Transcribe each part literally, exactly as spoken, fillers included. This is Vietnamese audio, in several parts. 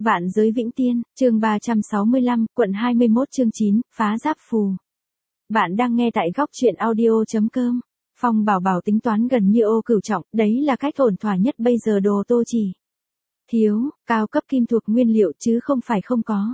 Vạn giới vĩnh tiên, chương ba trăm sáu mươi lăm, quận hai mươi mốt chương chín, phá giáp phù. Bạn đang nghe tại góc truyện audio.com. Phong Bảo Bảo tính toán gần như ô cửu trọng, đấy là cách ổn thỏa nhất bây giờ đồ tô chỉ. Thiếu, cao cấp kim thuộc nguyên liệu chứ không phải không có.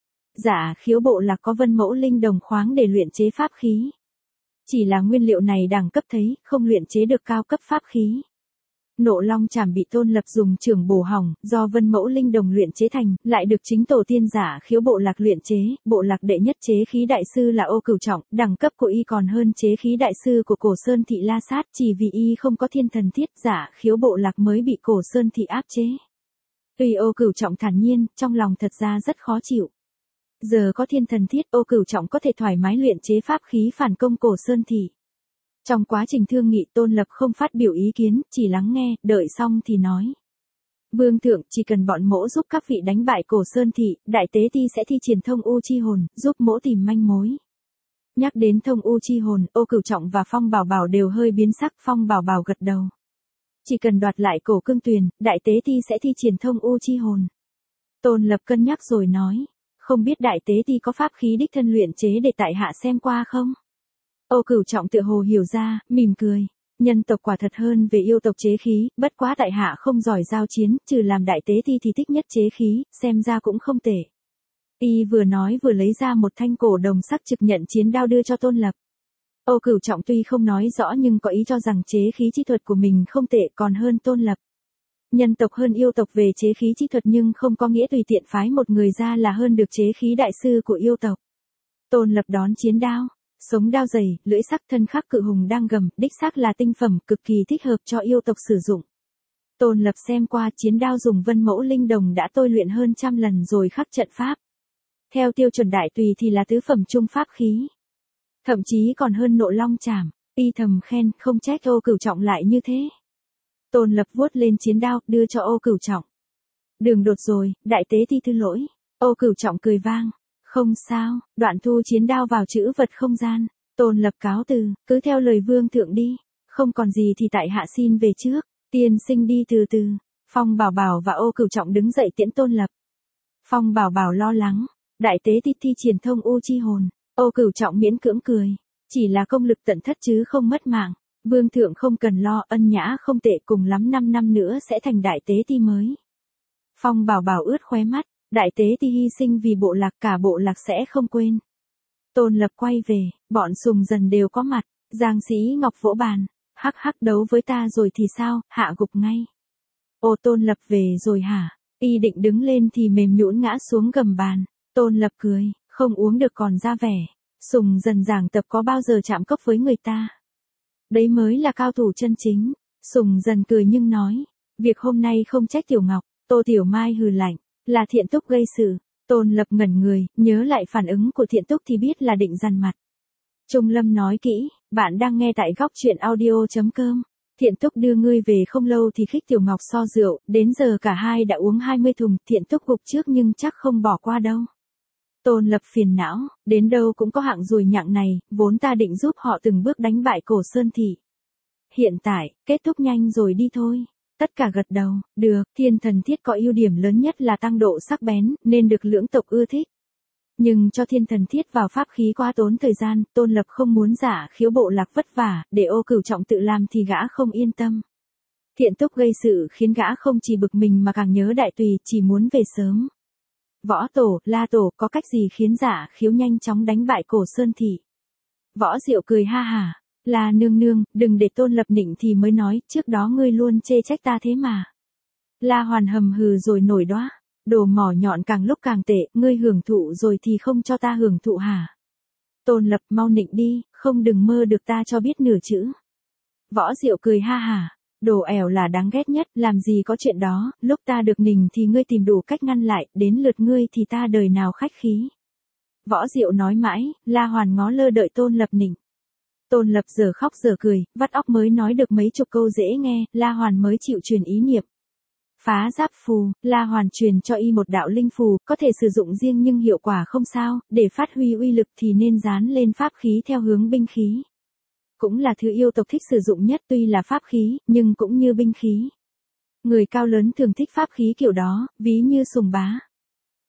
Dạ khiếu bộ lạc có vân mẫu linh đồng khoáng để luyện chế pháp khí. Chỉ là nguyên liệu này đẳng cấp thấy, không luyện chế được cao cấp pháp khí. Nộ long chảm bị Tôn Lập dùng trưởng bổ hỏng, do vân mẫu linh đồng luyện chế thành, lại được chính tổ tiên giả khiếu bộ lạc luyện chế, bộ lạc đệ nhất chế khí đại sư là ô cửu trọng, đẳng cấp của y còn hơn chế khí đại sư của cổ sơn thị La Sát, chỉ vì y không có thiên thần thiết giả khiếu bộ lạc mới bị cổ sơn thị áp chế. Tuy ô cửu trọng thản nhiên, trong lòng thật ra rất khó chịu. Giờ có thiên thần thiết, ô cửu trọng có thể thoải mái luyện chế pháp khí phản công cổ sơn thị. Trong quá trình thương nghị Tôn Lập không phát biểu ý kiến, chỉ lắng nghe, đợi xong thì nói. Vương thượng, chỉ cần bọn mỗ giúp các vị đánh bại cổ sơn thị, đại tế ti sẽ thi triển thông u chi hồn, giúp mỗ tìm manh mối. Nhắc đến thông u chi hồn, ô cửu trọng và Phong Bảo Bảo đều hơi biến sắc, Phong Bảo Bảo gật đầu. Chỉ cần đoạt lại cổ cương tuyền, đại tế ti sẽ thi triển thông u chi hồn. Tôn Lập cân nhắc rồi nói, không biết đại tế ti có pháp khí đích thân luyện chế để tại hạ xem qua không? Ô cửu trọng tựa hồ hiểu ra, mỉm cười. Nhân tộc quả thật hơn về yêu tộc chế khí, bất quá tại hạ không giỏi giao chiến, trừ làm đại tế ti thì thích nhất chế khí, xem ra cũng không tệ. Y vừa nói vừa lấy ra một thanh cổ đồng sắc trực nhận chiến đao đưa cho Tôn Lập. Ô cửu trọng tuy không nói rõ nhưng có ý cho rằng chế khí chi thuật của mình không tệ còn hơn Tôn Lập. Nhân tộc hơn yêu tộc về chế khí chi thuật nhưng không có nghĩa tùy tiện phái một người ra là hơn được chế khí đại sư của yêu tộc. Tôn Lập đón chiến đao. Sống đao dày, lưỡi sắc thân khắc cự hùng đang gầm, đích xác là tinh phẩm, cực kỳ thích hợp cho yêu tộc sử dụng. Tôn Lập xem qua chiến đao dùng vân mẫu linh đồng đã tôi luyện hơn trăm lần rồi khắc trận pháp. Theo tiêu chuẩn đại tùy thì là tứ phẩm trung pháp khí. Thậm chí còn hơn nộ long chảm, y thầm khen, không trách ô cửu trọng lại như thế. Tôn Lập vuốt lên chiến đao, đưa cho ô cửu trọng. Đường đột rồi, đại tế ti thứ lỗi. Ô cửu trọng cười vang. Không sao, đoạn thu chiến đao vào chữ vật không gian. Tôn Lập cáo từ, cứ theo lời vương thượng đi. Không còn gì thì tại hạ xin về trước. Tiên sinh đi từ từ. Phong Bảo Bảo và ô cửu trọng đứng dậy tiễn Tôn Lập. Phong Bảo Bảo lo lắng. Đại tế ti thi triển thông u chi hồn. Ô cửu trọng miễn cưỡng cười. Chỉ là công lực tận thất chứ không mất mạng. Vương thượng không cần lo, ân nhã không tệ, cùng lắm năm năm nữa sẽ thành đại tế ti mới. Phong Bảo Bảo ướt khóe mắt. Đại tế ti hy sinh vì bộ lạc, cả bộ lạc sẽ không quên. Tôn Lập quay về, bọn Sùng Dần đều có mặt. Giang Sĩ Ngọc vỗ bàn. Hắc hắc, đấu với ta rồi thì sao, hạ gục ngay. Ô Tôn Lập về rồi hả? Y định đứng lên thì mềm nhũn ngã xuống gầm bàn. Tôn Lập cười, không uống được còn ra vẻ. Sùng Dần giảng tập có bao giờ chạm cốc với người ta. Đấy mới là cao thủ chân chính. Sùng Dần cười nhưng nói. Việc hôm nay không trách Tiểu Ngọc. Tô Tiểu Mai hừ lạnh. Là Thiện Túc gây sự. Tôn Lập ngẩn người, nhớ lại phản ứng của Thiện Túc thì biết là định dằn mặt. Trung Lâm nói kỹ, bạn đang nghe tại góc truyện audio.com. Thiện Túc đưa ngươi về không lâu thì khích Tiểu Ngọc so rượu, đến giờ cả hai đã uống hai mươi thùng, Thiện Túc gục trước nhưng chắc không bỏ qua đâu. Tôn Lập phiền não, đến đâu cũng có hạng rùi nhặng này, vốn ta định giúp họ từng bước đánh bại cổ sơn thị. Hiện tại, kết thúc nhanh rồi đi thôi. Tất cả gật đầu, được, thiên thần thiết có ưu điểm lớn nhất là tăng độ sắc bén, nên được lưỡng tộc ưa thích. Nhưng cho thiên thần thiết vào pháp khí quá tốn thời gian, Tôn Lập không muốn giả khiếu bộ lạc vất vả, để ô cửu trọng tự làm thì gã không yên tâm. Thiện Túc gây sự khiến gã không chỉ bực mình mà càng nhớ đại tùy, chỉ muốn về sớm. Võ Tổ, La Tổ, có cách gì khiến giả khiếu nhanh chóng đánh bại cổ sơn thị? Võ Diệu cười ha hả. Là nương nương, đừng để Tôn Lập nịnh thì mới nói, trước đó ngươi luôn chê trách ta thế mà. La Hoàn hầm hừ rồi nổi đoá. Đồ mỏ nhọn càng lúc càng tệ, ngươi hưởng thụ rồi thì không cho ta hưởng thụ hả? Tôn Lập mau nịnh đi, không đừng mơ được ta cho biết nửa chữ. Võ Diệu cười ha hả. Đồ ẻo là đáng ghét nhất, làm gì có chuyện đó, lúc ta được nịnh thì ngươi tìm đủ cách ngăn lại, đến lượt ngươi thì ta đời nào khách khí. Võ Diệu nói mãi, La Hoàn ngó lơ đợi Tôn Lập nịnh. Tôn Lập giờ khóc giờ cười, vắt óc mới nói được mấy chục câu dễ nghe, La Hoàn mới chịu truyền ý niệm. Phá giáp phù, La Hoàn truyền cho y một đạo linh phù, có thể sử dụng riêng nhưng hiệu quả không sao, để phát huy uy lực thì nên dán lên pháp khí theo hướng binh khí. Cũng là thứ yêu tộc thích sử dụng nhất, tuy là pháp khí, nhưng cũng như binh khí. Người cao lớn thường thích pháp khí kiểu đó, ví như Sùng Bá.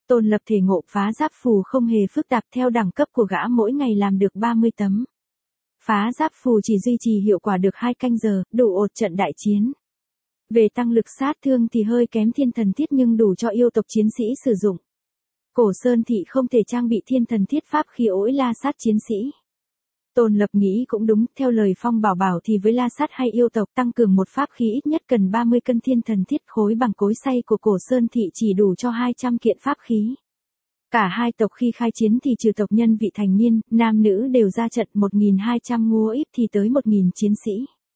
Tôn Lập thể ngộ phá giáp phù không hề phức tạp, theo đẳng cấp của gã mỗi ngày làm được ba mươi tấm. Phá giáp phù chỉ duy trì hiệu quả được hai canh giờ, đủ ột trận đại chiến. Về tăng lực sát thương thì hơi kém thiên thần thiết nhưng đủ cho yêu tộc chiến sĩ sử dụng. Cổ Sơn Thị không thể trang bị thiên thần thiết pháp khí ỗi la sát chiến sĩ. Tôn Lập nghĩ cũng đúng, theo lời Phong Bảo Bảo thì với la sát hay yêu tộc tăng cường một pháp khí ít nhất cần ba mươi cân thiên thần thiết, khối bằng cối xay của Cổ Sơn Thị chỉ đủ cho hai trăm kiện pháp khí. Cả hai tộc khi khai chiến thì trừ tộc nhân vị thành niên, nam nữ đều ra trận, một nghìn hai trăm ngúa ít thì tới một nghìn chiến sĩ.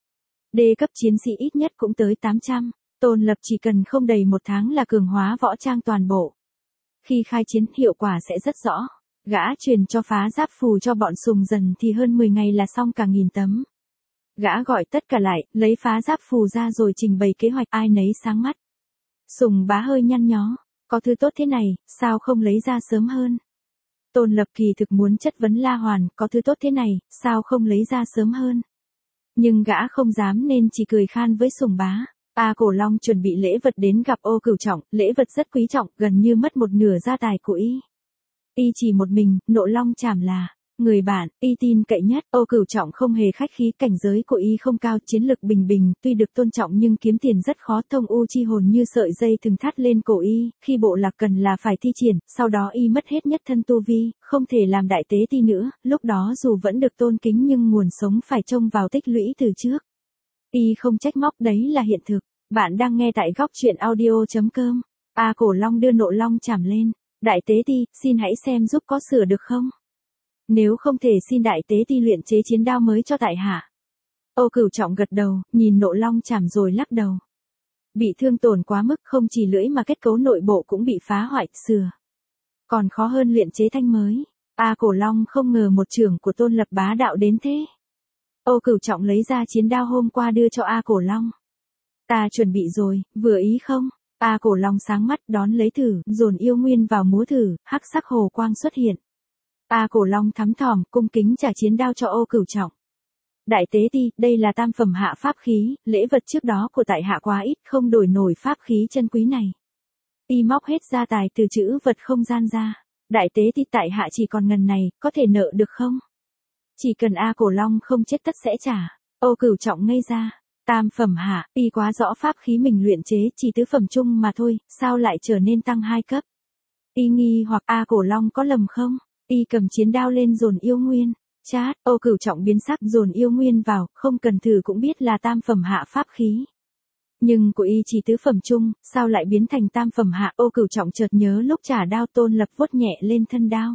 Đê cấp chiến sĩ ít nhất cũng tới tám trăm. Tôn Lập chỉ cần không đầy một tháng là cường hóa võ trang toàn bộ. Khi khai chiến hiệu quả sẽ rất rõ. Gã truyền cho phá giáp phù cho bọn Sùng Dần thì hơn mười ngày là xong cả nghìn tấm. Gã gọi tất cả lại, lấy phá giáp phù ra rồi trình bày kế hoạch, ai nấy sáng mắt. Sùng Bá hơi nhăn nhó, có thứ tốt thế này, sao không lấy ra sớm hơn? Tôn Lập kỳ thực muốn chất vấn La Hoàn, có thứ tốt thế này, sao không lấy ra sớm hơn? Nhưng gã không dám nên chỉ cười khan với Sùng Bá. A Cổ Long chuẩn bị lễ vật đến gặp Ô Cửu Trọng, lễ vật rất quý trọng, gần như mất một nửa gia tài của y. Y chỉ một mình, Nộ Long Chảm là người bạn, y tin cậy nhất. Ô Cửu Trọng không hề khách khí, cảnh giới của y không cao, chiến lực bình bình, tuy được tôn trọng nhưng kiếm tiền rất khó. Thông u chi hồn như sợi dây thừng thắt lên cổ y, khi bộ lạc cần là phải thi triển, sau đó y mất hết nhất thân tu vi, không thể làm đại tế ti nữa, lúc đó dù vẫn được tôn kính nhưng nguồn sống phải trông vào tích lũy từ trước. Y không trách móc, đấy là hiện thực. Bạn đang nghe tại góc truyện audio chấm com. A Cổ Long đưa Nộ Long Chảm lên. Đại tế ti, xin hãy xem giúp có sửa được không? Nếu không thể xin đại tế ti luyện chế chiến đao mới cho tại hạ. Ô Cửu Trọng gật đầu, nhìn Nộ Long Chảm rồi lắc đầu. Bị thương tổn quá mức, không chỉ lưỡi mà kết cấu nội bộ cũng bị phá hoại, sửa. Còn khó hơn luyện chế thanh mới. A Cổ Long không ngờ một trưởng của Tôn Lập bá đạo đến thế. Ô Cửu Trọng lấy ra chiến đao hôm qua đưa cho A Cổ Long. Ta chuẩn bị rồi, vừa ý không? A Cổ Long sáng mắt đón lấy thử, dồn yêu nguyên vào múa thử, hắc sắc hồ quang xuất hiện. A Cổ Long thắm thỏm, cung kính trả chiến đao cho Ô Cửu Trọng. Đại tế ti, đây là tam phẩm hạ pháp khí, lễ vật trước đó của tại hạ quá ít, không đổi nổi pháp khí chân quý này. Y móc hết gia tài từ chữ vật không gian ra. Đại tế ti, tại hạ chỉ còn ngần này, có thể nợ được không? Chỉ cần A Cổ Long không chết tất sẽ trả. Ô Cửu Trọng ngây ra. Tam phẩm hạ, y quá rõ pháp khí mình luyện chế chỉ tứ phẩm trung mà thôi, sao lại trở nên tăng hai cấp? Y nghi hoặc A Cổ Long có lầm không? Y cầm chiến đao lên dồn yêu nguyên. Chát, Ô Cửu Trọng biến sắc, dồn yêu nguyên vào, không cần thử cũng biết là tam phẩm hạ pháp khí. Nhưng của y chỉ tứ phẩm trung, sao lại biến thành tam phẩm hạ? Ô Cửu Trọng chợt nhớ lúc trả đao Tôn Lập vuốt nhẹ lên thân đao.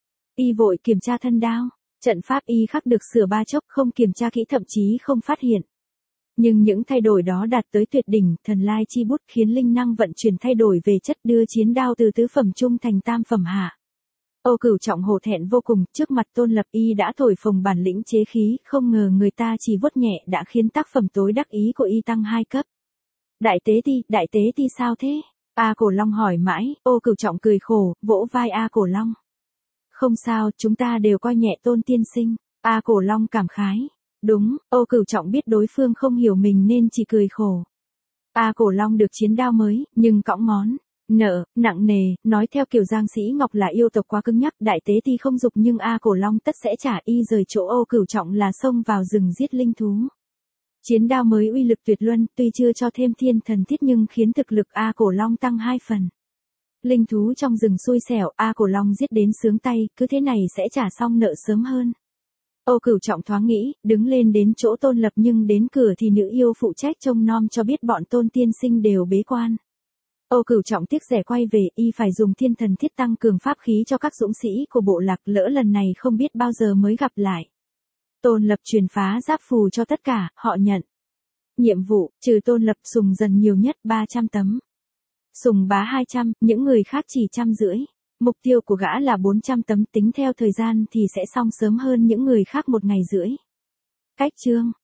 Y vội kiểm tra thân đao, trận pháp y khắc được sửa ba chốc, không kiểm tra kỹ thậm chí không phát hiện. Nhưng những thay đổi đó đạt tới tuyệt đỉnh, thần lai chi bút khiến linh năng vận chuyển thay đổi về chất, đưa chiến đao từ tứ phẩm trung thành tam phẩm hạ. Ô Cửu Trọng hổ thẹn vô cùng, trước mặt Tôn Lập y đã thổi phồng bản lĩnh chế khí, không ngờ người ta chỉ vuốt nhẹ đã khiến tác phẩm tối đắc ý của y tăng hai cấp. Đại tế ti, đại tế ti sao thế? A Cổ Long hỏi mãi, Ô Cửu Trọng cười khổ, vỗ vai A Cổ Long. Không sao, chúng ta đều coi nhẹ Tôn tiên sinh. A Cổ Long cảm khái. Đúng, Ô Cửu Trọng biết đối phương không hiểu mình nên chỉ cười khổ. A Cổ Long được chiến đao mới, nhưng cõng món nợ nặng nề, nói theo kiểu Giang Sĩ Ngọc là yêu tộc quá cứng nhắc, đại tế ti không dục nhưng A Cổ Long tất sẽ trả. Y rời chỗ Ô Cửu Trọng là xông vào rừng giết linh thú. Chiến đao mới uy lực tuyệt luân, tuy chưa cho thêm thiên thần thiết nhưng khiến thực lực A Cổ Long tăng hai phần. Linh thú trong rừng xui xẻo, A Cổ Long giết đến sướng tay, cứ thế này sẽ trả xong nợ sớm hơn. Ô Cửu Trọng thoáng nghĩ, đứng lên đến chỗ Tôn Lập nhưng đến cửa thì nữ yêu phụ trách trông nom cho biết bọn Tôn tiên sinh đều bế quan. Ô Cửu Trọng tiếc rẻ quay về, y phải dùng thiên thần thiết tăng cường pháp khí cho các dũng sĩ của bộ lạc, lỡ lần này không biết bao giờ mới gặp lại. Tôn Lập truyền phá giáp phù cho tất cả, họ nhận. Nhiệm vụ, trừ Tôn Lập Sùng Dần nhiều nhất ba trăm tấm. Sùng Bá hai trăm, những người khác chỉ trăm rưỡi. Mục tiêu của gã là bốn trăm tấm, tính theo thời gian thì sẽ xong sớm hơn những người khác một ngày rưỡi. Cách chương